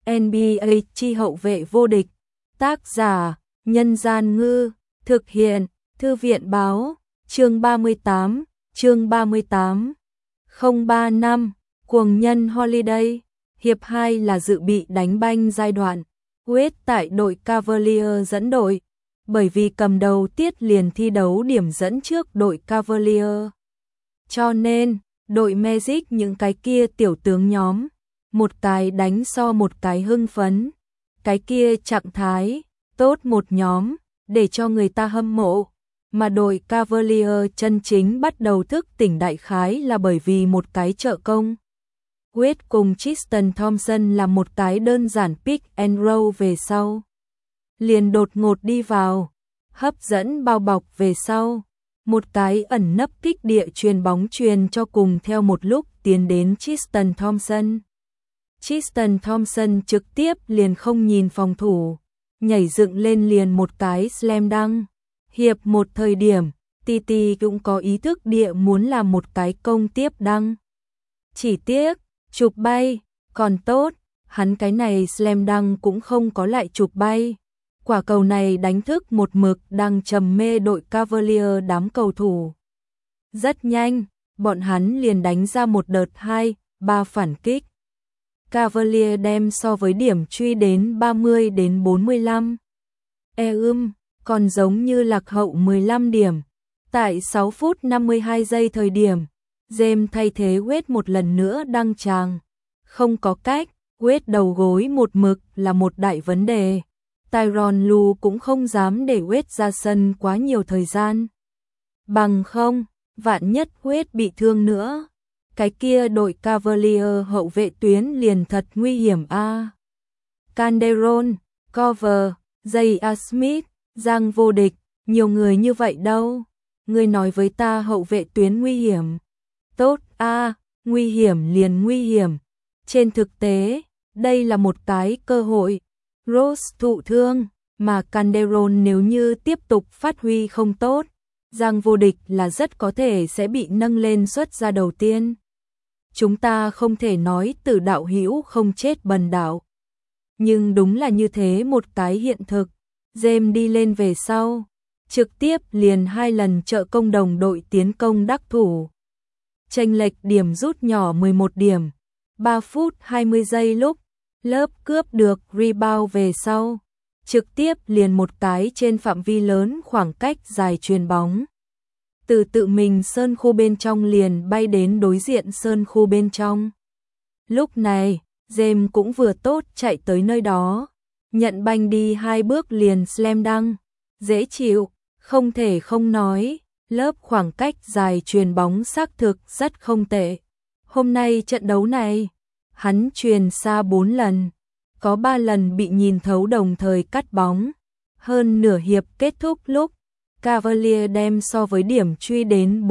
NBA chi hậu vệ vô địch. Tác giả: Nhân Gian Ngư. Thực hiện: Thư viện Báo. Chương 38. 035 Cuồng nhân Holiday. Hiệp 2 là dự bị đánh banh giai đoạn. Wade tại đội Cavalier dẫn đội, bởi vì cầm đầu tiết liền thi đấu điểm dẫn trước đội Cavalier. Cho nên, đội Magic những cái kia tiểu tướng nhóm, một cái đánh so một cái hưng phấn, cái kia trạng thái tốt một nhóm, để cho người ta hâm mộ. Mà đội Cavalier chân chính bắt đầu thức tỉnh đại khái là bởi vì một cái trợ công. Wade cùng Tristan Thompson làm một cái đơn giản pick and roll về sau, liền đột ngột đi vào, hấp dẫn bao bọc về sau, một cái ẩn nấp kích địa truyền bóng truyền cho cùng theo một lúc tiến đến Tristan Thompson. Tristan Thompson trực tiếp liền không nhìn phòng thủ, nhảy dựng lên liền một cái slam dunk. Hiệp một thời điểm, Titi cũng có ý thức địa muốn làm một cái công tiếp dunk. Chỉ tiếc, chụp bay, còn tốt, hắn cái này slam dunk cũng không có lại chụp bay. Quả cầu này đánh thức một mực đang trầm mê đội Cavalier đám cầu thủ. Rất nhanh, bọn hắn liền đánh ra một đợt 2-3 phản kích. Cavalier đem so với điểm truy đến 30-45. Còn giống như lạc hậu 15 điểm. Tại 6 phút 52 giây thời điểm, James thay thế Wade một lần nữa đăng tràng. Không có cách, Wade đầu gối một mực là một đại vấn đề. Tyronn Lue cũng không dám để Wade ra sân quá nhiều thời gian. Bằng không, vạn nhất Wade bị thương nữa, cái kia đội Cavalier hậu vệ tuyến liền thật nguy hiểm a. Calderon, Cover, J.R. Smith, Giang vô địch, nhiều người như vậy đâu. Ngươi nói với ta hậu vệ tuyến nguy hiểm. Tốt a, nguy hiểm liền nguy hiểm. Trên thực tế, đây là một cái cơ hội. Rose thụ thương, mà Calderon nếu như tiếp tục phát huy không tốt, Giang vô địch là rất có thể sẽ bị nâng lên xuất ra đầu tiên. Chúng ta không thể nói tử đạo hữu không chết bần đạo. Nhưng đúng là như thế một cái hiện thực. James đi lên về sau, trực tiếp liền 2 lần trợ công đồng đội tiến công đắc thủ. Chênh lệch điểm rút nhỏ 11 điểm. 3 phút 20 giây lúc lớp cướp được rebound về sau, trực tiếp liền một cái trên phạm vi lớn khoảng cách dài chuyền bóng. Từ tự mình sơn khu bên trong liền bay đến đối diện sơn khu bên trong. Lúc này, James cũng vừa tốt chạy tới nơi đó, nhận banh đi 2 bước liền slam dunk, dễ chịu, không thể không nói, lớp khoảng cách dài chuyền bóng xác thực rất không tệ. Hôm nay trận đấu này, hắn chuyền xa 4 lần, có 3 lần bị nhìn thấu đồng thời cắt bóng. Hơn nửa hiệp kết thúc lúc, Cavalier đem so với điểm truy đến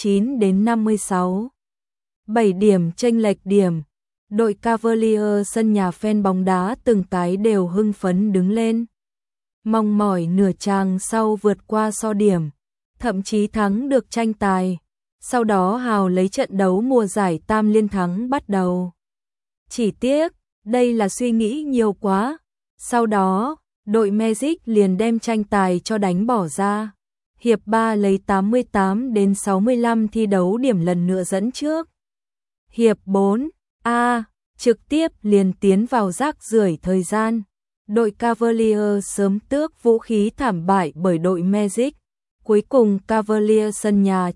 49-56. 7 điểm chênh lệch điểm. Đội Cavalier sân nhà fan bóng đá từng cái đều hưng phấn đứng lên. Mong mỏi nửa chàng sau vượt qua so điểm, thậm chí thắng được tranh tài. Sau đó hào lấy trận đấu mùa giải tam liên thắng bắt đầu. Chỉ tiếc, đây là suy nghĩ nhiều quá. Sau đó, đội Magic liền đem tranh tài cho đánh bỏ ra. Hiệp 3 lấy 88-65 thi đấu điểm lần nữa dẫn trước. Hiệp 4, trực tiếp liền tiến vào rác rưởi thời gian. Đội Cavalier sớm tước vũ khí thảm bại bởi đội Magic. Cuối cùng Cavalier sân nhà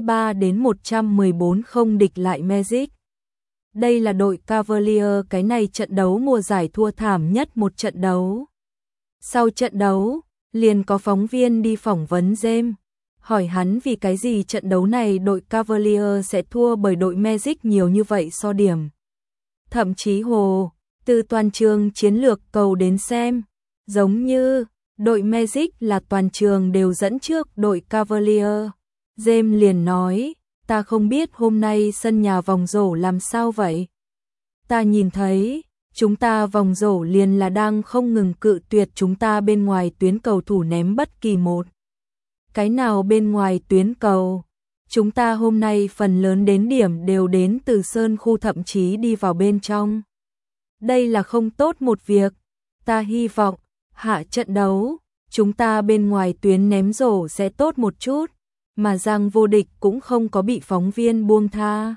93-114 không địch lại Magic. Đây là đội Cavalier cái này trận đấu mùa giải thua thảm nhất một trận đấu. Sau trận đấu, liền có phóng viên đi phỏng vấn James, hỏi hắn vì cái gì trận đấu này đội Cavalier sẽ thua bởi đội Magic nhiều như vậy so điểm. Thậm chí từ toàn trường chiến lược cầu đến xem, giống như đội Magic là toàn trường đều dẫn trước đội Cavalier. James liền nói, ta không biết hôm nay sân nhà vòng rổ làm sao vậy. Ta nhìn thấy, chúng ta vòng rổ liền là đang không ngừng cự tuyệt chúng ta bên ngoài tuyến cầu thủ ném bất kỳ một cái nào bên ngoài tuyến cầu. Chúng ta hôm nay phần lớn đến điểm đều đến từ sơn khu thậm chí đi vào bên trong. đây là không tốt một việc. Ta hy vọng, hạ trận đấu, chúng ta bên ngoài tuyến ném rổ sẽ tốt một chút, mà Giang Vô Địch cũng không có bị phóng viên buông tha.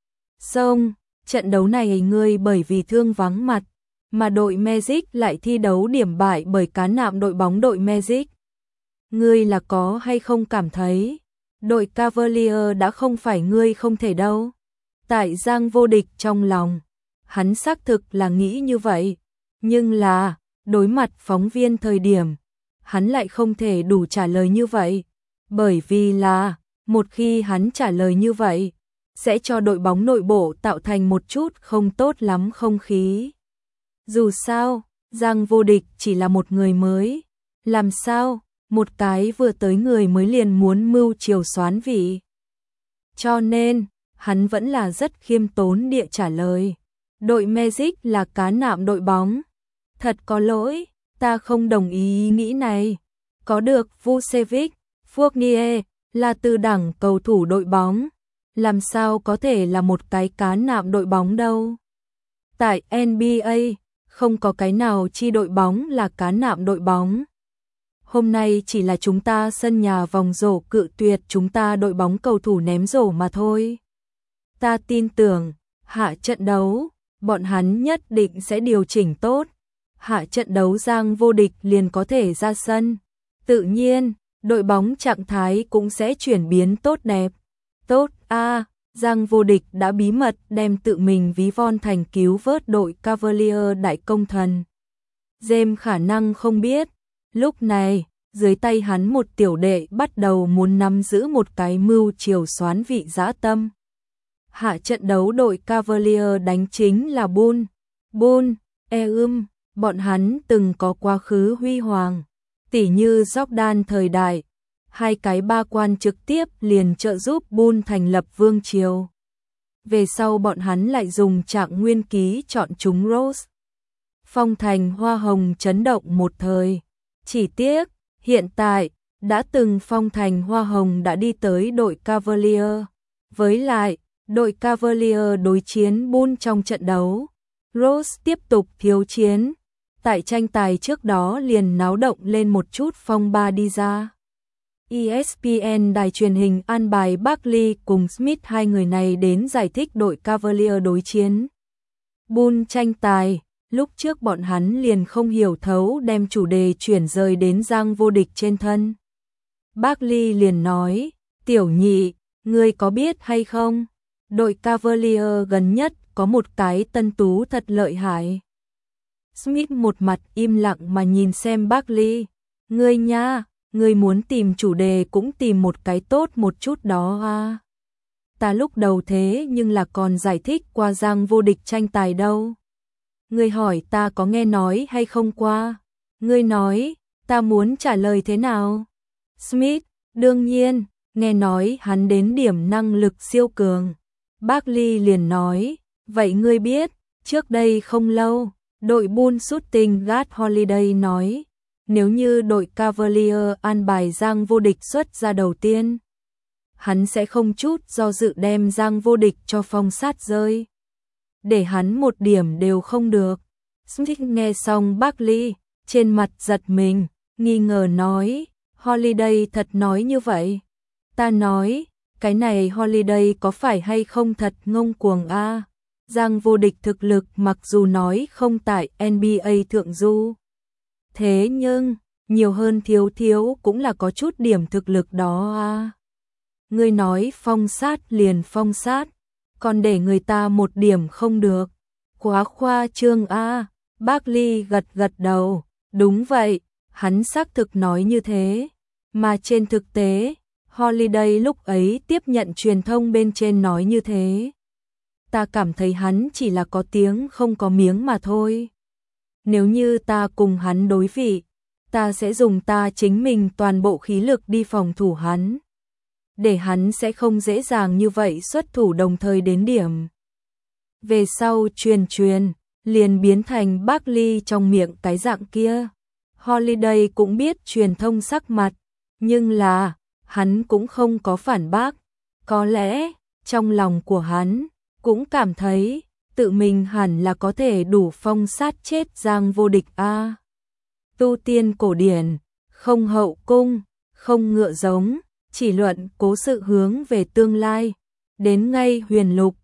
Xong, trận đấu này ngươi bởi vì thương vắng mặt, mà đội Magic lại thi đấu điểm bại bởi cá nạm đội bóng đội Magic. Ngươi là có hay không cảm thấy, đội Cavalier đã không phải ngươi không thể đâu. Tại Giang Vô Địch trong lòng, hắn xác thực là nghĩ như vậy, nhưng là, đối mặt phóng viên thời điểm, hắn lại không thể đủ trả lời như vậy, bởi vì là, một khi hắn trả lời như vậy, sẽ cho đội bóng nội bộ tạo thành một chút không tốt lắm không khí. Dù sao, Giang Vô Địch chỉ là một người mới, làm sao, một cái vừa tới người mới liền muốn mưu triều soán vị. Cho nên, hắn vẫn là rất khiêm tốn địa trả lời. Đội Magic là cá nạm đội bóng. Thật có lỗi, ta không đồng ý nghĩ này. Có được Vucevic, Fournier là từ đẳng cầu thủ đội bóng. Làm sao có thể là một cái cá nạm đội bóng đâu. Tại NBA, không có cái nào chi đội bóng là cá nạm đội bóng. Hôm nay chỉ là chúng ta sân nhà vòng rổ cự tuyệt chúng ta đội bóng cầu thủ ném rổ mà thôi. Ta tin tưởng, hạ trận đấu, bọn hắn nhất định sẽ điều chỉnh tốt. Hạ trận đấu Giang Vô Địch liền có thể ra sân. Tự nhiên, đội bóng trạng thái cũng sẽ chuyển biến tốt đẹp. Tốt Giang Vô Địch đã bí mật đem tự mình ví von thành cứu vớt đội Cavalier đại công thần. James khả năng không biết, lúc này, dưới tay hắn một tiểu đệ bắt đầu muốn nắm giữ một cái mưu triều soán vị dã tâm. Hạ trận đấu đội Cavalier đánh chính là Bull, bọn hắn từng có quá khứ huy hoàng, tỉ như Jordan thời đại, hai cái ba quan trực tiếp liền trợ giúp Bull thành lập vương triều. Về sau bọn hắn lại dùng trạng nguyên ký chọn chúng Rose. Phong thành hoa hồng chấn động một thời. Chỉ tiếc, hiện tại, đã từng phong thành hoa hồng đã đi tới đội Cavalier. Với lại, đội Cavalier đối chiến Bull trong trận đấu. Rose tiếp tục thiếu chiến. Tại tranh tài trước đó liền náo động lên một chút phong ba đi ra. ESPN đài truyền hình an bài Barkley cùng Smith hai người này đến giải thích đội Cavalier đối chiến Bull tranh tài. Lúc trước bọn hắn liền không hiểu thấu đem chủ đề chuyển rời đến Giang Vô Địch trên thân. Barkley liền nói, tiểu nhị, ngươi có biết hay không? Đội Cavalier gần nhất có một cái tân tú thật lợi hại. Smith một mặt im lặng mà nhìn xem Barkley. Ngươi nha, ngươi muốn tìm chủ đề cũng tìm một cái tốt một chút đó Ta lúc đầu thế nhưng là còn giải thích qua Giang Vô Địch tranh tài đâu. Ngươi hỏi ta có nghe nói hay không qua. Ngươi nói, ta muốn trả lời thế nào? Smith, đương nhiên, nghe nói hắn đến điểm năng lực siêu cường. Barkley liền nói, vậy ngươi biết, trước đây không lâu, đội Bull shooting guard Holiday nói, nếu như đội Cavalier an bài Giang Vô Địch xuất ra đầu tiên, hắn sẽ không chút do dự đem Giang Vô Địch cho phong sát rơi. Để hắn một điểm đều không được. Smith nghe xong Barkley, trên mặt giật mình, nghi ngờ nói, Holiday thật nói như vậy. Ta nói, cái này Holiday có phải hay không thật ngông cuồng Giang Vô Địch thực lực mặc dù nói không tại NBA thượng du. Thế nhưng, nhiều hơn thiếu cũng là có chút điểm thực lực đó Ngươi nói phong sát liền phong sát, còn để người ta một điểm không được. Quá khoa trương Barkley gật đầu, đúng vậy, hắn xác thực nói như thế. Mà trên thực tế, Holiday lúc ấy tiếp nhận truyền thông bên trên nói như thế. Ta cảm thấy hắn chỉ là có tiếng không có miếng mà thôi. Nếu như ta cùng hắn đối vị, ta sẽ dùng ta chính mình toàn bộ khí lực đi phòng thủ hắn. Để hắn sẽ không dễ dàng như vậy xuất thủ đồng thời đến điểm. Về sau truyền, liền biến thành Barkley trong miệng cái dạng kia. Holiday cũng biết truyền thông sắc mặt, nhưng là, hắn cũng không có phản bác. Có lẽ, trong lòng của hắn, cũng cảm thấy, tự mình hẳn là có thể đủ phong sát chết Giang Vô Địch a. Tu tiên cổ điển, không hậu cung, không ngựa giống, chỉ luận cố sự hướng về tương lai, đến ngay huyền lục,